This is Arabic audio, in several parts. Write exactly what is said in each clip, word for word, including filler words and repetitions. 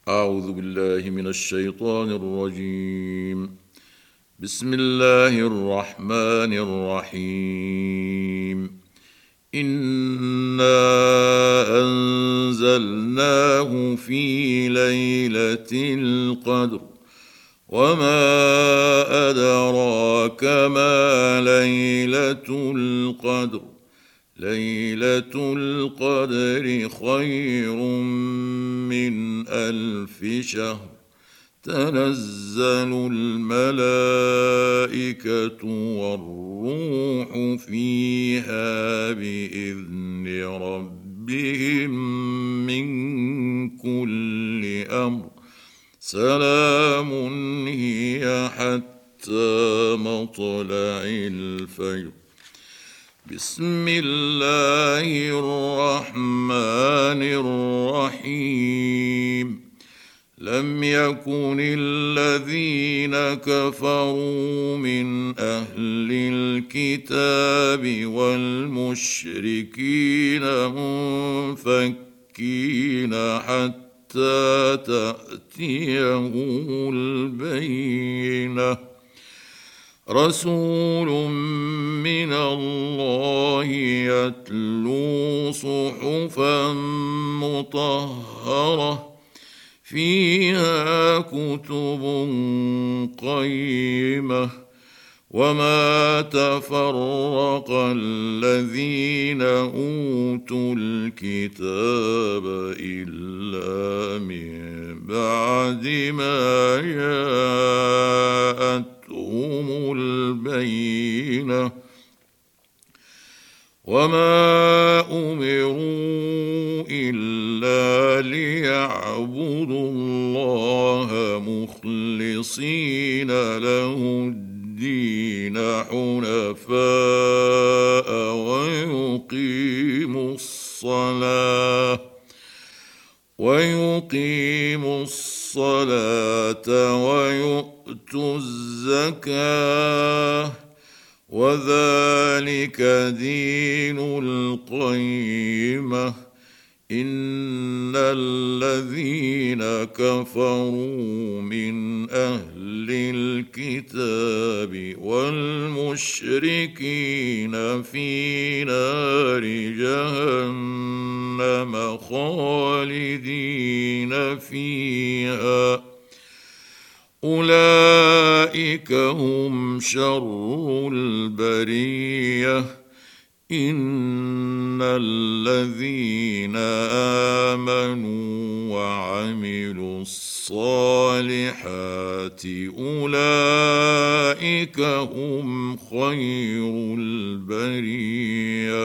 أعوذ بالله من الشيطان الرجيم. بسم الله الرحمن الرحيم. إنا أنزلناه في ليلة القدر وما أدراك ما ليلة القدر ليلة القدر خير من ألف شهر تنزل الملائكة والروح فيها بإذن ربهم من كل أمر سلام هي حتى مطلع الفجر. بسم الله الرحمن الرحيم. لم يكن الذين كفروا من أهل الكتاب والمشركين منفكين حتى تأتيهم البينة. رسول من الله يتلو صحفا مطهرة فيها كتب قيمة. وما تفرق الذين أوتوا الكتاب إلا من بعد ما جاءتهم البينة. وما أمروا إلا ليعبدوا الله مخلصين له الدين حنفاء ويقيموا الصلاة ويقيموا الصلاة ويؤتوا الزكاة وذلك دين القيمة. إن الذين كفروا من أهل الكتاب والمشركين في نار جهنم خالدين فيها أولئك هم شر البرية. إن الذين آمنوا وعملوا الصالحات أولئك هم خير البرية.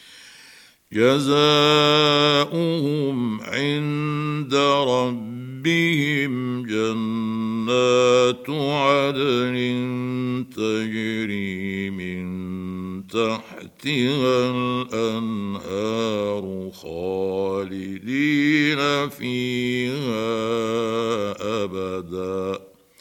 جزاؤهم عند ربهم جنات عدن تجري من تحتها الأنهار خالدين فيها أبدا.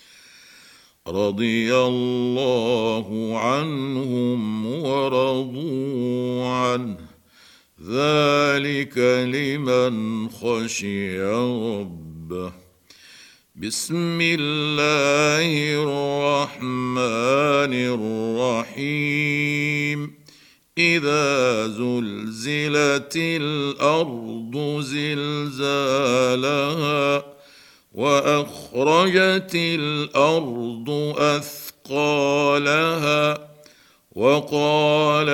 رضي الله عنهم ورضوا عنه ذلك لمن خشي ربه. بسم الله الرحمن الرحيم. إذا زلزلت الأرض زلزالها وأخرجت الأرض أثقالها وقال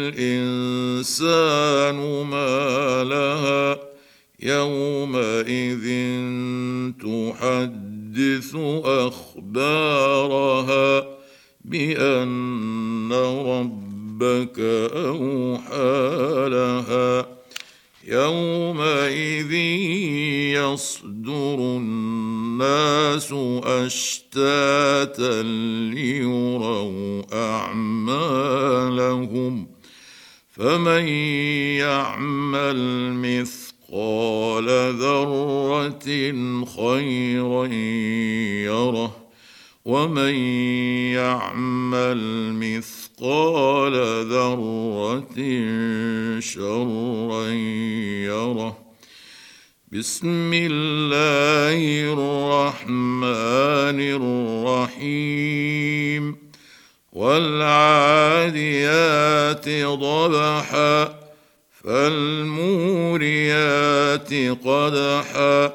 الإنسان ما لها يومئذ تحدث أخبارها بأن ربك أوحى لها. يومئذ يصدر الناس أشتاتا ليروا أعمالهم فمن يعمل مثقال ذرة خيرا يره ومن يعمل مثقال ذرة شرا يره. بسم الله الرحمن الرحيم والعاديات ضبحا فالموريات قدحا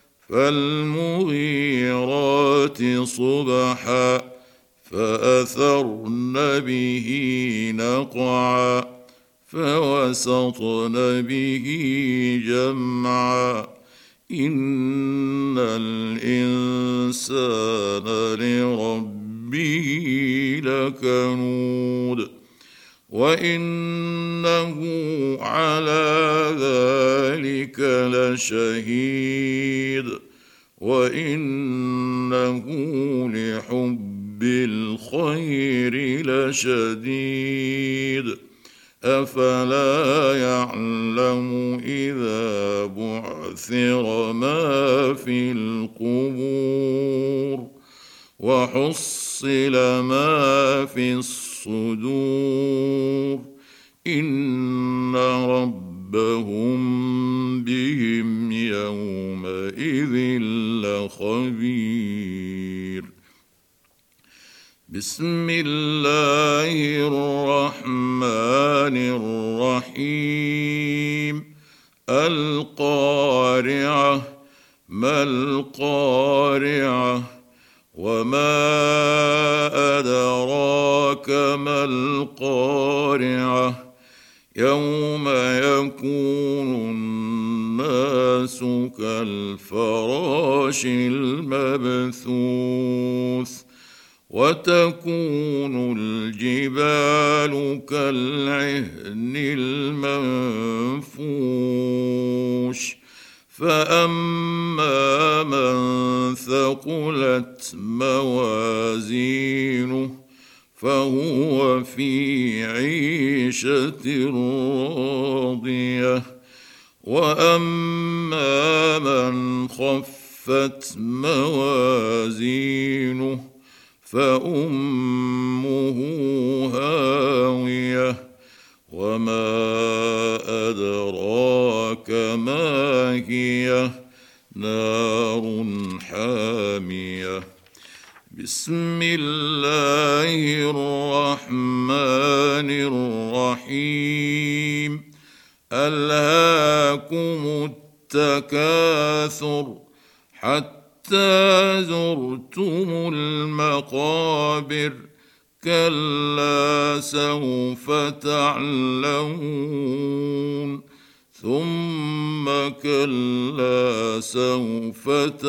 فالمغيرات صبحا فأثرن به نقعا فوسطن به جمعا إن الإنسان لربه لكنود وإنه على ذلك لشهيد وإنه لحب الخير لشديد أفلا يعلم إذا بعثر ما في القبور وحصل ما في الصدور إن ربهم بهم يومئذ لخبير بسم الله الرحمن الرحيم القارعة ما القارعة وما أدراك ما القارعة يوم يكون الناس كالفراش المبثوث وتكون الجبال كالعهن المنفوش فأما من ثقلت موازينه فهو في عيشة راضية وأما من خفت موازينه فأمه هاوية وما أدراك ما هي نار حامية بسم الله الرحمن الرحيم ألهاكم التكاثر حتى حتى زرتم المقابر كلا سوف تعلمون ثم كلا سوف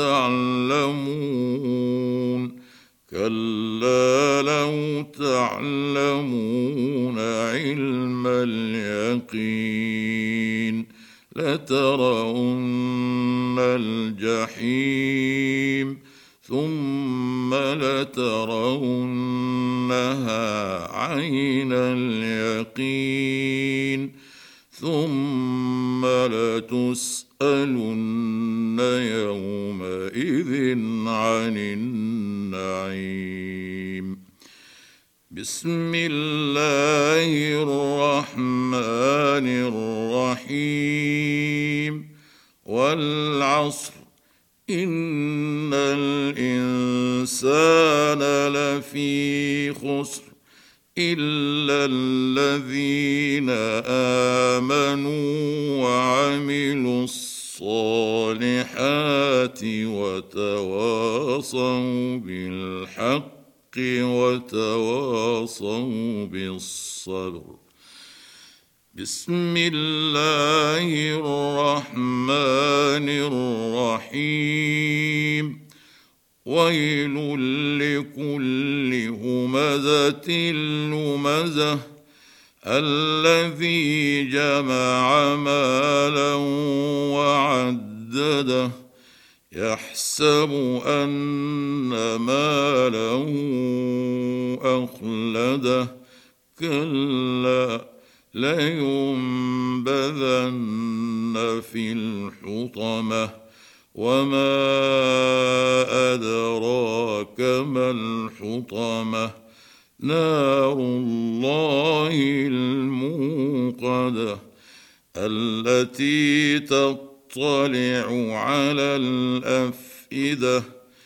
تعلمون كلا لو تعلمون علم اليقين لترون الجحيم ثم لترونها عين اليقين ثم لتسألن يومئذ عن النعيم بسم الله الرحمن الرحيم والعصر إن الإنسان لفي خسر إلا الذين آمنوا وعملوا الصالحات وتواصوا بالحق وتواصوا بالصبر بسم الله الرحمن الرحيم ويل لكل همزة لمزة الذي جمع مالا وعدده يحسب أن ماله أخلده كلا لينبذن في الحطمة وما أدراك ما الحطمة نار الله الموقدة التي تطلع تطلع على الأفئدة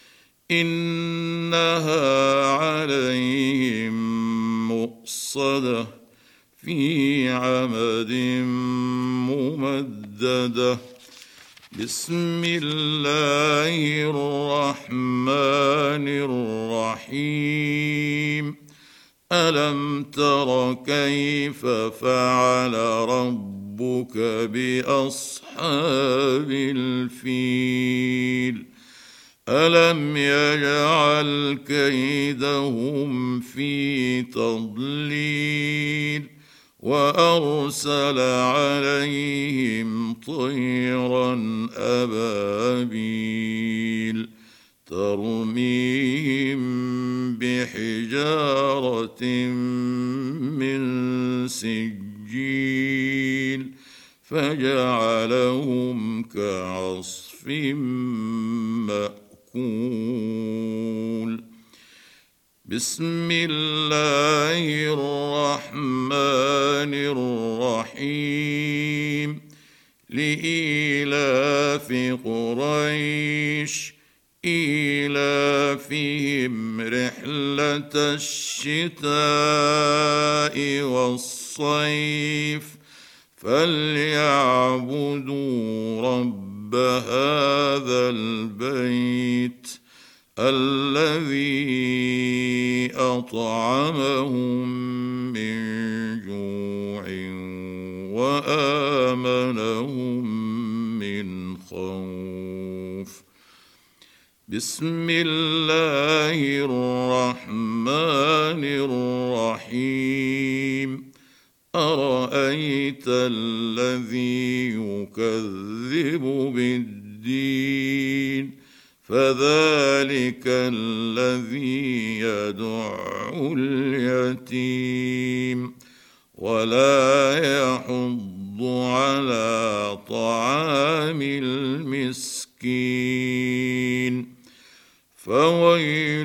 إنها عليهم مؤصدة في عمد ممددة. بسم الله الرحمن الرحيم. ألم تر كيف فعل ربك بأصحاب الفيل ألم يجعل كيدهم في تضليل وأرسل عليهم طيرا أبابيل ترميهم بحجارة من سجيل فجعلهم كعصف مأكول. بسم الله الرحمن الرحيم. لإيلاف قريش إيلافهم رحلة الشتاء والصيف فليعبدوا رب هذا البيت الذي أطعمهم من جوع وآمنهم من خوف. بسم الله الرحمن الرحيم. أرأيت الذي يكذب بالدين فذلك الذي يدع اليتيم ولا يحض على طعام المسكين فويل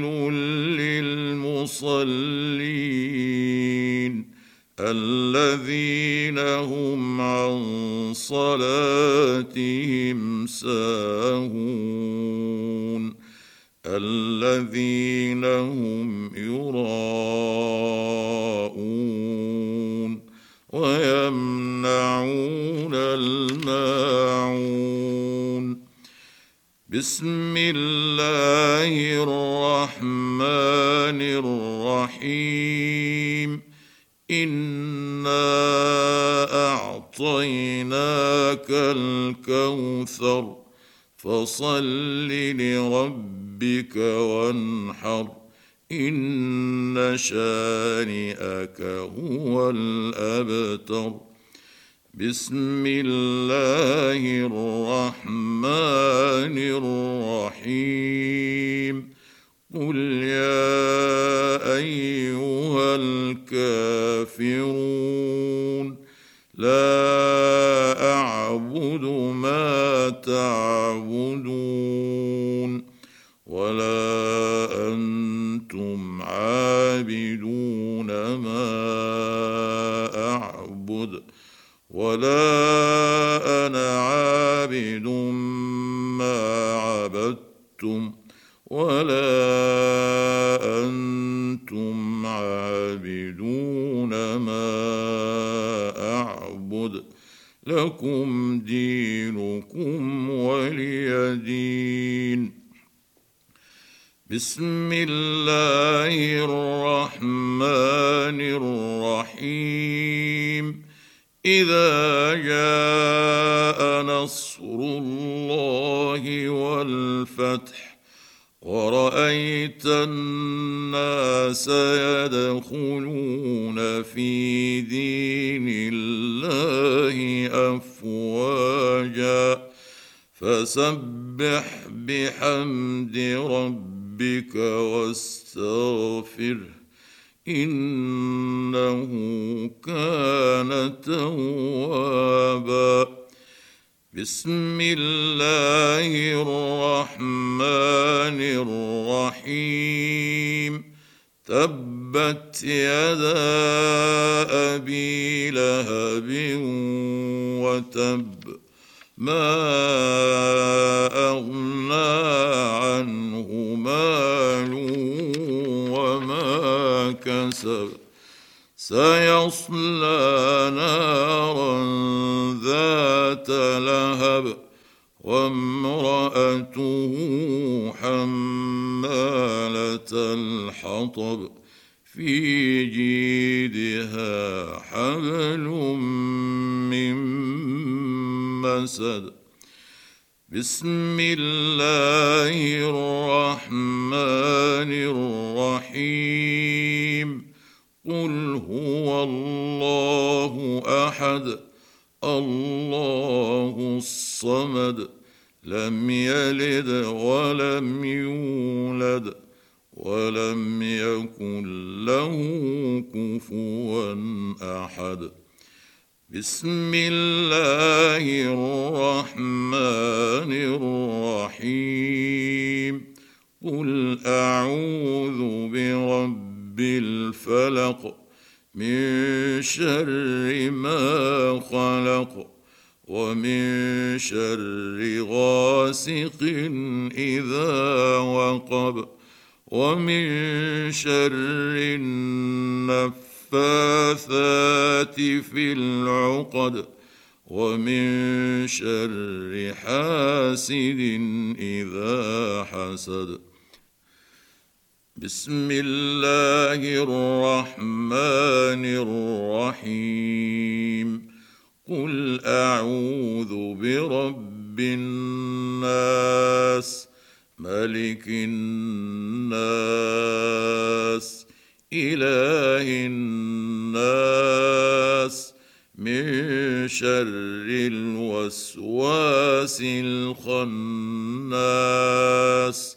للمصلين الذين هم عن صلاتهم ساهون الذين هم يراءون ويمنعون الماعون. بسم الله الرحمن الرحيم. إنا أعطيناك الكوثر فصل لربك وانحر إن شانئك هو الأبتر. بسم الله الرحمن الرحيم. قل يا أيها الكافرون لا أعبد ما تعبدون ولا أنتم عابدون ما أعبد ولا أنا عابد ما عبدتم ولا أنتم عابدون ما أعبد لكم دينكم ولي دين. بسم الله الرحمن الرحيم. إذا جاء نصر الله والفتح ورأيت الناس يدخلون في دين الله أفواجا فسبح بحمد ربك واستغفره إنه كان توابا. بسم الله الرحمن الرحيم. تبت يدا أبي لهب وتب ما أغنى عنه ماله وما كسب سيصلى نارا ذات لهب وامرأته حمالة الحطب في جيدها حبل من مسد بسم الله الرحمن الرحيم قل هو الله أحد الله الصمد لم يلد ولم يولد ولم يكن له كفوا أحد بسم الله الرحمن الرحيم قل أعوذ برب الفلق من شر ما خلق ومن شر غاسق إذا وقب ومن شر النفاثات في العقد ومن شر حاسد إذا حسد بسم الله الرحمن الرحيم قل أعوذ برب الناس ملك الناس إله الناس من شر الوسواس الخناس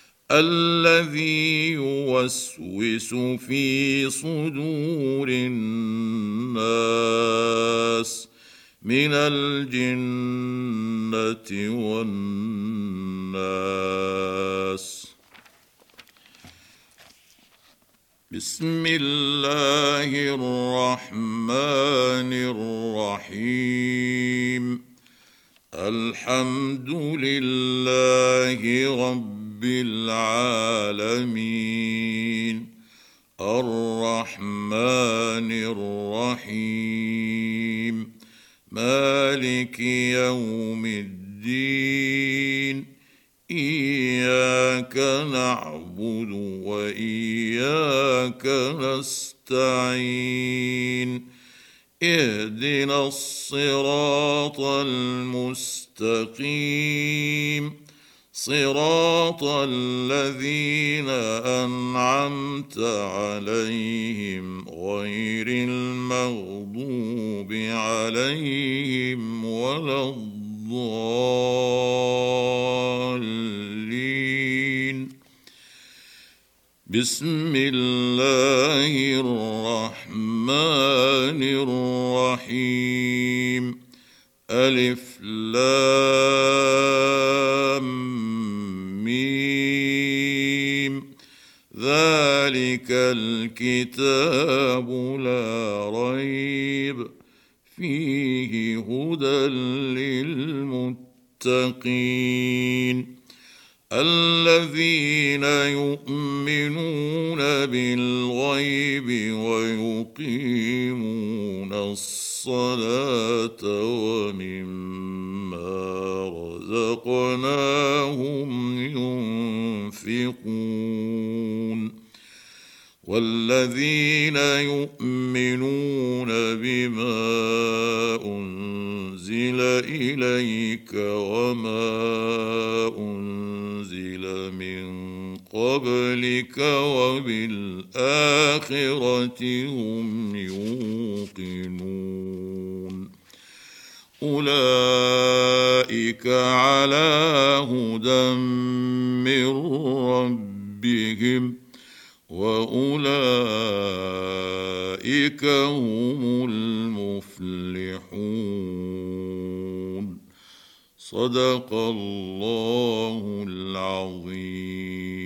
الذي يوسوس في صدور الناس من الجنة والناس بسم الله الرحمن الرحيم الحمد لله رب العالمين الرحمن الرحيم مالك يوم الدين إياك نعبد وإياك نستعين اهدنا الصراط المستقيم صراط الذين أنعمت عليهم غير المغضوب عليهم ولا الضالين بسم الله الرحمن الرحيم ألف لام ميم ذلك الكتاب لا ريب فيه هدى للمتقين الذين يؤمنون بالغيب ويقيمون الصلاة ومما رزقناهم ينفقون والذين يؤمنون بما أنزل إليك وما أنزل من قبلك وبالآخرة هم يوقنون أولئك على هدى من ربهم وأولئك هم المفلحون صدق الله العظيم.